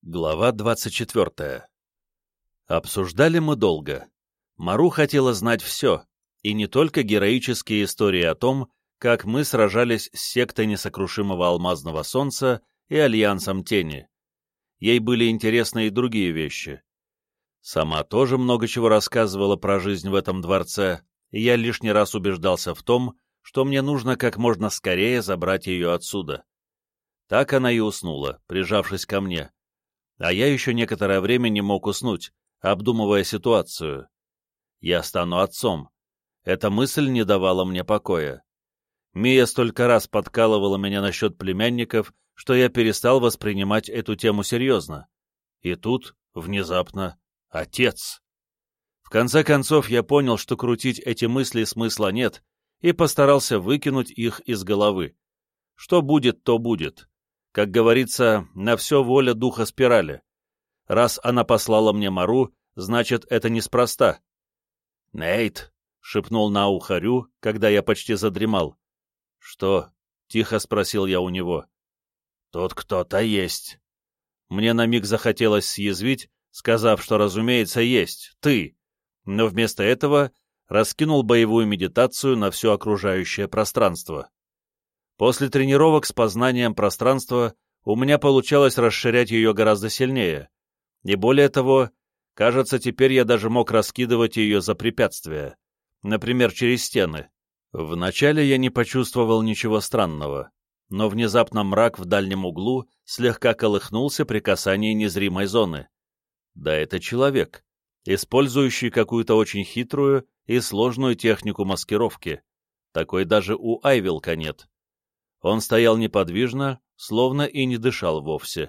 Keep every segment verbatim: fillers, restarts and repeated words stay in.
Глава двадцать четвертая. Обсуждали мы долго. Мару хотела знать все, и не только героические истории о том, как мы сражались с сектой несокрушимого алмазного солнца и альянсом тени. Ей были интересны и другие вещи. Сама тоже много чего рассказывала про жизнь в этом дворце, и я лишний раз убеждался в том, что мне нужно как можно скорее забрать ее отсюда. Так она и уснула, прижавшись ко мне. А я еще некоторое время не мог уснуть, обдумывая ситуацию. Я стану отцом. Эта мысль не давала мне покоя. Мия столько раз подкалывала меня насчет племянников, что я перестал воспринимать эту тему серьезно. И тут, внезапно, отец. В конце концов, я понял, что крутить эти мысли смысла нет, и постарался выкинуть их из головы. Что будет, то будет. Как говорится, на все воля духа спирали. Раз она послала мне Мару, значит, это неспроста. «Нейт!» — шепнул на ухо Рю, когда я почти задремал. «Что?» — тихо спросил я у него. «Тут кто-то есть». Мне на миг захотелось съязвить, сказав, что, разумеется, есть, ты, но вместо этого раскинул боевую медитацию на все окружающее пространство. После тренировок с познанием пространства у меня получалось расширять ее гораздо сильнее, и более того, кажется, теперь я даже мог раскидывать ее за препятствия, например, через стены. Вначале я не почувствовал ничего странного, но внезапно мрак в дальнем углу слегка колыхнулся при касании незримой зоны. Да это человек, использующий какую-то очень хитрую и сложную технику маскировки. Такой даже у Айвилка нет. Он стоял неподвижно, словно и не дышал вовсе.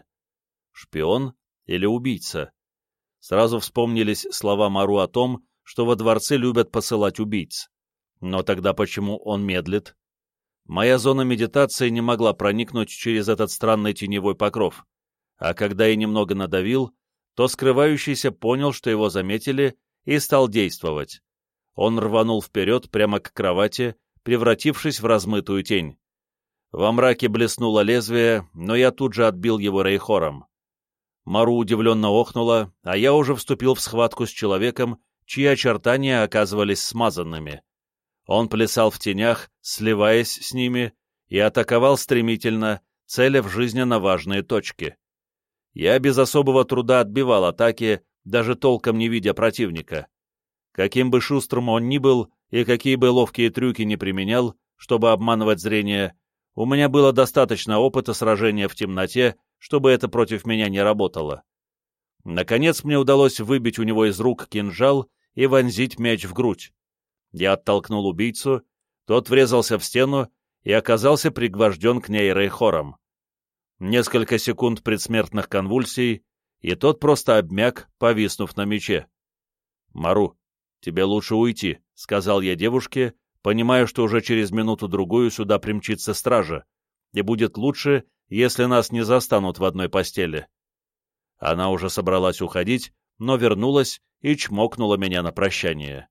Шпион или убийца? Сразу вспомнились слова Мару о том, что во дворце любят посылать убийц. Но тогда почему он медлит? Моя зона медитации не могла проникнуть через этот странный теневой покров, а когда я немного надавил, то скрывающийся понял, что его заметили, и стал действовать. Он рванул вперед прямо к кровати, превратившись в размытую тень. Во мраке блеснуло лезвие, но я тут же отбил его рейхором. Мару удивленно охнула, а я уже вступил в схватку с человеком, чьи очертания оказывались смазанными. Он плясал в тенях, сливаясь с ними, и атаковал стремительно, целя в жизненно важные точки. Я без особого труда отбивал атаки, даже толком не видя противника. Каким бы шустрым он ни был и какие бы ловкие трюки не применял, чтобы обманывать зрение, у меня было достаточно опыта сражения в темноте, чтобы это против меня не работало. Наконец мне удалось выбить у него из рук кинжал и вонзить меч в грудь. Я оттолкнул убийцу, тот врезался в стену и оказался пригвожден к ней рейхором. Несколько секунд предсмертных конвульсий, и тот просто обмяк, повиснув на мече. «Мару, тебе лучше уйти», — сказал я девушке, понимая, что уже через минуту-другую сюда примчится стража, и будет лучше, если нас не застанут в одной постели. Она уже собралась уходить, но вернулась и чмокнула меня на прощание.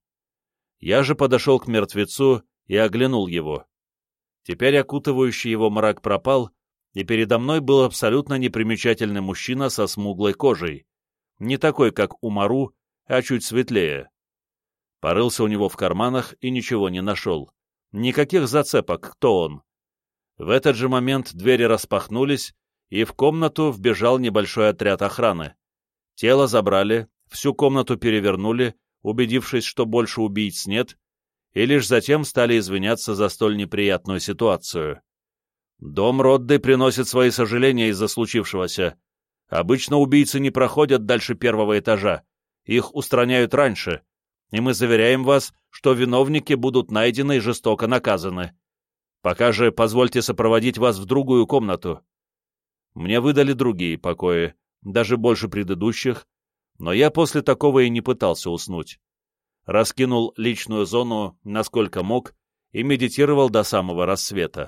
Я же подошел к мертвецу и оглянул его. Теперь окутывающий его мрак пропал, и передо мной был абсолютно непримечательный мужчина со смуглой кожей, не такой, как у Мару, а чуть светлее. Порылся у него в карманах и ничего не нашел. Никаких зацепок, кто он. В этот же момент двери распахнулись, и в комнату вбежал небольшой отряд охраны. Тело забрали, всю комнату перевернули, убедившись, что больше убийц нет, и лишь затем стали извиняться за столь неприятную ситуацию. Дом Родды приносит свои сожаления из-за случившегося. Обычно убийцы не проходят дальше первого этажа, их устраняют раньше, и мы заверяем вас, что виновники будут найдены и жестоко наказаны. Пока же позвольте сопроводить вас в другую комнату. Мне выдали другие покои, даже больше предыдущих, но я после такого и не пытался уснуть. Раскинул личную зону, насколько мог, и медитировал до самого рассвета.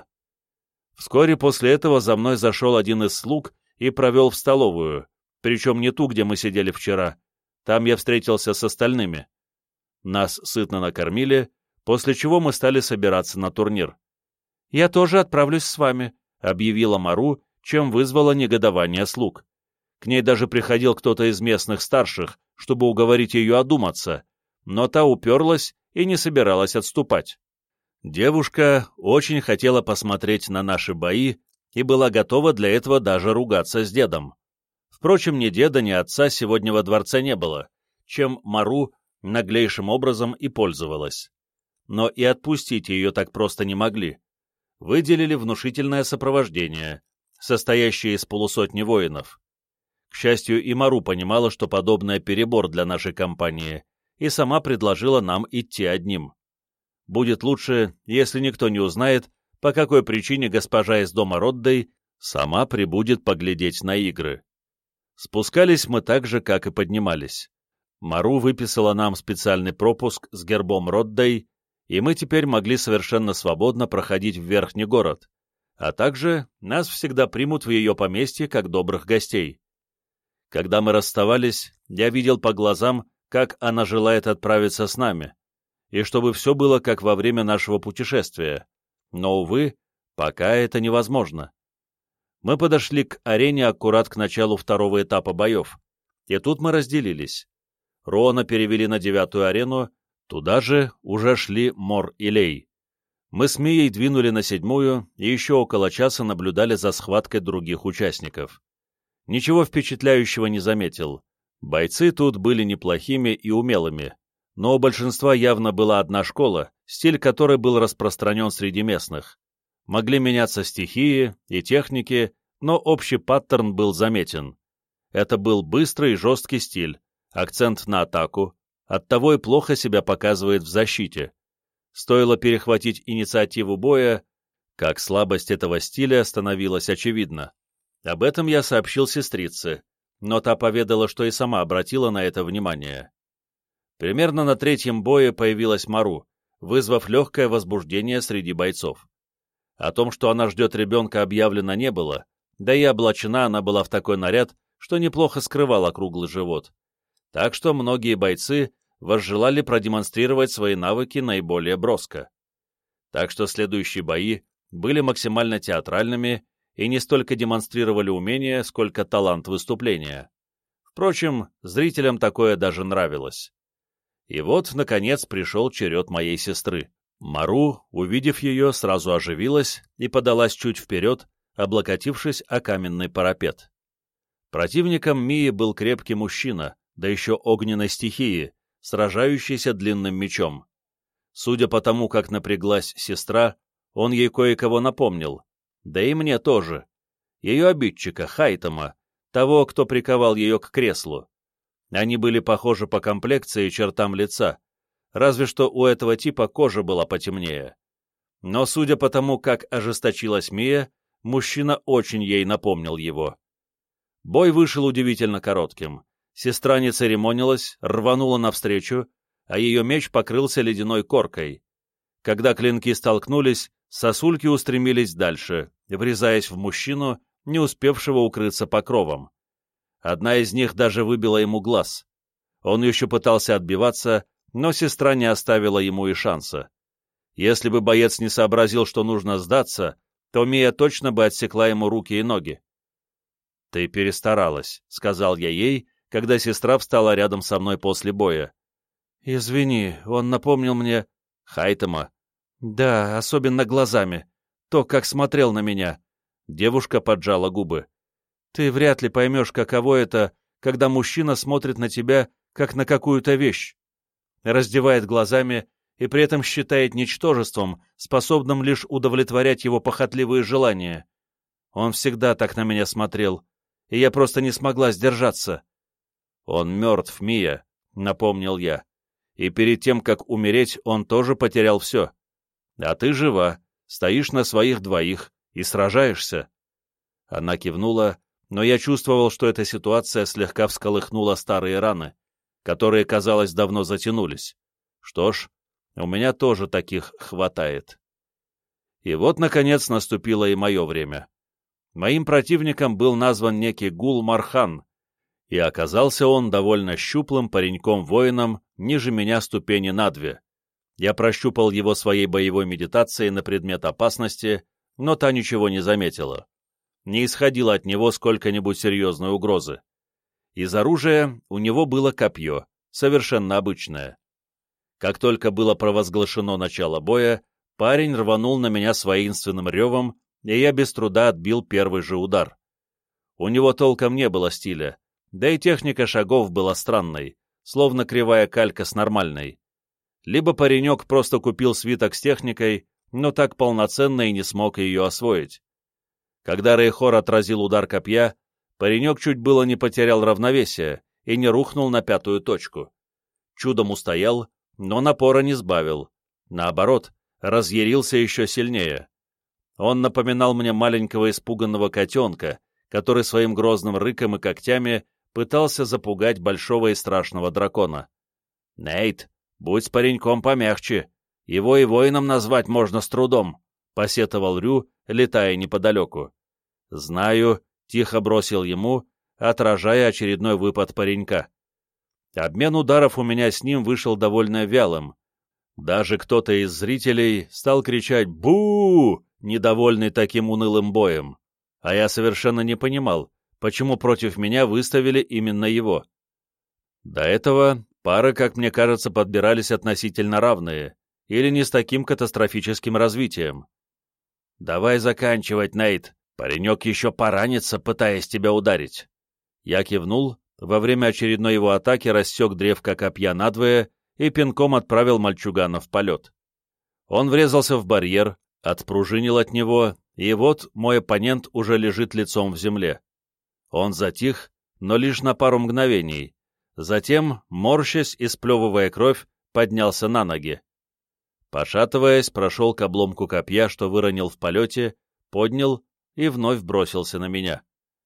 Вскоре после этого за мной зашел один из слуг и провел в столовую, причем не ту, где мы сидели вчера. Там я встретился с остальными. Нас сытно накормили, после чего мы стали собираться на турнир. «Я тоже отправлюсь с вами», — объявила Мару, чем вызвало негодование слуг. К ней даже приходил кто-то из местных старших, чтобы уговорить ее одуматься, но та уперлась и не собиралась отступать. Девушка очень хотела посмотреть на наши бои и была готова для этого даже ругаться с дедом. Впрочем, ни деда, ни отца сегодня во дворце не было, чем Мару наглейшим образом и пользовалась. Но и отпустить ее так просто не могли. Выделили внушительное сопровождение, состоящее из полусотни воинов. К счастью, и Мару понимала, что подобное перебор для нашей компании, и сама предложила нам идти одним. Будет лучше, если никто не узнает, по какой причине госпожа из дома Роддей сама прибудет поглядеть на игры. Спускались мы так же, как и поднимались. Мару выписала нам специальный пропуск с гербом Роддей, и мы теперь могли совершенно свободно проходить в верхний город, а также нас всегда примут в ее поместье как добрых гостей. Когда мы расставались, я видел по глазам, как она желает отправиться с нами, и чтобы все было как во время нашего путешествия. Но, увы, пока это невозможно. Мы подошли к арене аккурат к началу второго этапа боев, и тут мы разделились. Роана перевели на девятую арену, туда же уже шли Мор и Лей. Мы с Мией двинули на седьмую и еще около часа наблюдали за схваткой других участников. Ничего впечатляющего не заметил. Бойцы тут были неплохими и умелыми, но у большинства явно была одна школа, стиль которой был распространен среди местных. Могли меняться стихии и техники, но общий паттерн был заметен. Это был быстрый и жесткий стиль, акцент на атаку, оттого и плохо себя показывает в защите. Стоило перехватить инициативу боя, как слабость этого стиля становилась очевидна. Об этом я сообщил сестрице, но та поведала, что и сама обратила на это внимание. Примерно на третьем бое появилась Мару, вызвав легкое возбуждение среди бойцов. О том, что она ждет ребенка, объявлено не было, да и облачена она была в такой наряд, что неплохо скрывала круглый живот. Так что многие бойцы возжелали продемонстрировать свои навыки наиболее броско. Так что следующие бои были максимально театральными и не столько демонстрировали умение, сколько талант выступления. Впрочем, зрителям такое даже нравилось. И вот, наконец, пришел черед моей сестры. Мару, увидев ее, сразу оживилась и подалась чуть вперед, облокотившись о каменный парапет. Противником Мии был крепкий мужчина, да еще огненной стихии, сражающийся длинным мечом. Судя по тому, как напряглась сестра, он ей кое-кого напомнил, да и мне тоже. Ее обидчика, Хайтама, того, кто приковал ее к креслу. Они были похожи по комплекции и чертам лица, разве что у этого типа кожа была потемнее. Но, судя по тому, как ожесточилась Мия, мужчина очень ей напомнил его. Бой вышел удивительно коротким. Сестра не церемонилась, рванула навстречу, а ее меч покрылся ледяной коркой. Когда клинки столкнулись, сосульки устремились дальше, врезаясь в мужчину, не успевшего укрыться покровом. Одна из них даже выбила ему глаз. Он еще пытался отбиваться, но сестра не оставила ему и шанса. Если бы боец не сообразил, что нужно сдаться, то Мия точно бы отсекла ему руки и ноги. «Ты перестаралась», — сказал я ей, когда сестра встала рядом со мной после боя. «Извини, он напомнил мне...» «Хайтама». «Да, особенно глазами. То, как смотрел на меня». Девушка поджала губы. «Ты вряд ли поймешь, каково это, когда мужчина смотрит на тебя, как на какую-то вещь. Раздевает глазами и при этом считает ничтожеством, способным лишь удовлетворять его похотливые желания. Он всегда так на меня смотрел, и я просто не смогла сдержаться». «Он мертв, Мия», — напомнил я. «И перед тем, как умереть, он тоже потерял все. А ты жива, стоишь на своих двоих и сражаешься». Она кивнула, но я чувствовал, что эта ситуация слегка всколыхнула старые раны, которые, казалось, давно затянулись. Что ж, у меня тоже таких хватает. И вот, наконец, наступило и мое время. Моим противником был назван некий Гул Мархан, и оказался он довольно щуплым пареньком-воином ниже меня ступени на две. Я прощупал его своей боевой медитацией на предмет опасности, но та ничего не заметила. Не исходило от него сколько-нибудь серьезной угрозы. Из оружия у него было копье, совершенно обычное. Как только было провозглашено начало боя, парень рванул на меня с воинственным ревом, и я без труда отбил первый же удар. У него толком не было стиля, да и техника шагов была странной, словно кривая калька с нормальной. Либо паренек просто купил свиток с техникой, но так полноценно и не смог ее освоить. Когда Рейхор отразил удар копья, паренек чуть было не потерял равновесие и не рухнул на пятую точку. Чудом устоял, но напора не сбавил. Наоборот, разъярился еще сильнее. Он напоминал мне маленького испуганного котенка, который своим грозным рыком и когтями пытался запугать большого и страшного дракона. «Нейт, будь с пареньком помягче, его и воином назвать можно с трудом», — посетовал Рю, летая неподалеку. «Знаю», — тихо бросил ему, отражая очередной выпад паренька. Обмен ударов у меня с ним вышел довольно вялым. Даже кто-то из зрителей стал кричать «Бу!», недовольный таким унылым боем. А я совершенно не понимал, почему против меня выставили именно его. До этого пары, как мне кажется, подбирались относительно равные, или не с таким катастрофическим развитием. «Давай заканчивать, Нейт, паренек еще поранится, пытаясь тебя ударить». Я кивнул, во время очередной его атаки рассек древко копья надвое и пинком отправил мальчугана в полет. Он врезался в барьер, отпружинил от него, и вот мой оппонент уже лежит лицом в земле. Он затих, но лишь на пару мгновений. Затем, морщась и сплевывая кровь, поднялся на ноги. Пошатываясь, прошел к обломку копья, что выронил в полете, поднял и вновь бросился на меня.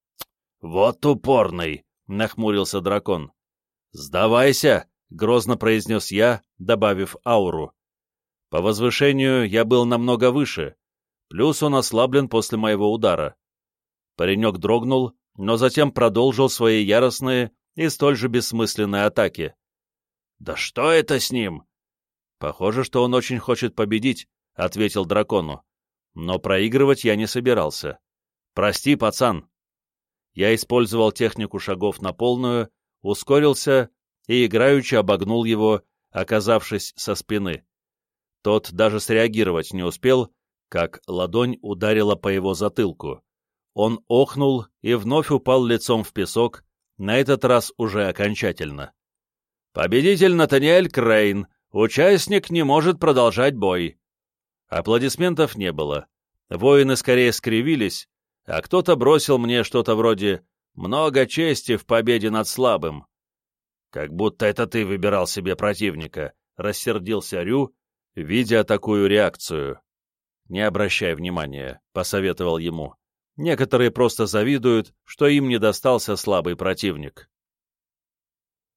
«Вот упорный!» — нахмурился дракон. «Сдавайся!» — грозно произнес я, добавив ауру. По возвышению я был намного выше, плюс он ослаблен после моего удара. Паренек дрогнул, но затем продолжил свои яростные и столь же бессмысленные атаки. «Да что это с ним?» «Похоже, что он очень хочет победить», — ответил дракону. «Но проигрывать я не собирался. Прости, пацан». Я использовал технику шагов на полную, ускорился и играючи обогнул его, оказавшись со спины. Тот даже среагировать не успел, как ладонь ударила по его затылку. Он охнул и вновь упал лицом в песок, на этот раз уже окончательно. «Победитель Натаниэль Крейн, участник не может продолжать бой». Аплодисментов не было. Воины скорее скривились, а кто-то бросил мне что-то вроде «много чести в победе над слабым». «Как будто это ты выбирал себе противника», — рассердился Рю, видя такую реакцию. «Не обращай внимания», — посоветовал ему. «Некоторые просто завидуют, что им не достался слабый противник».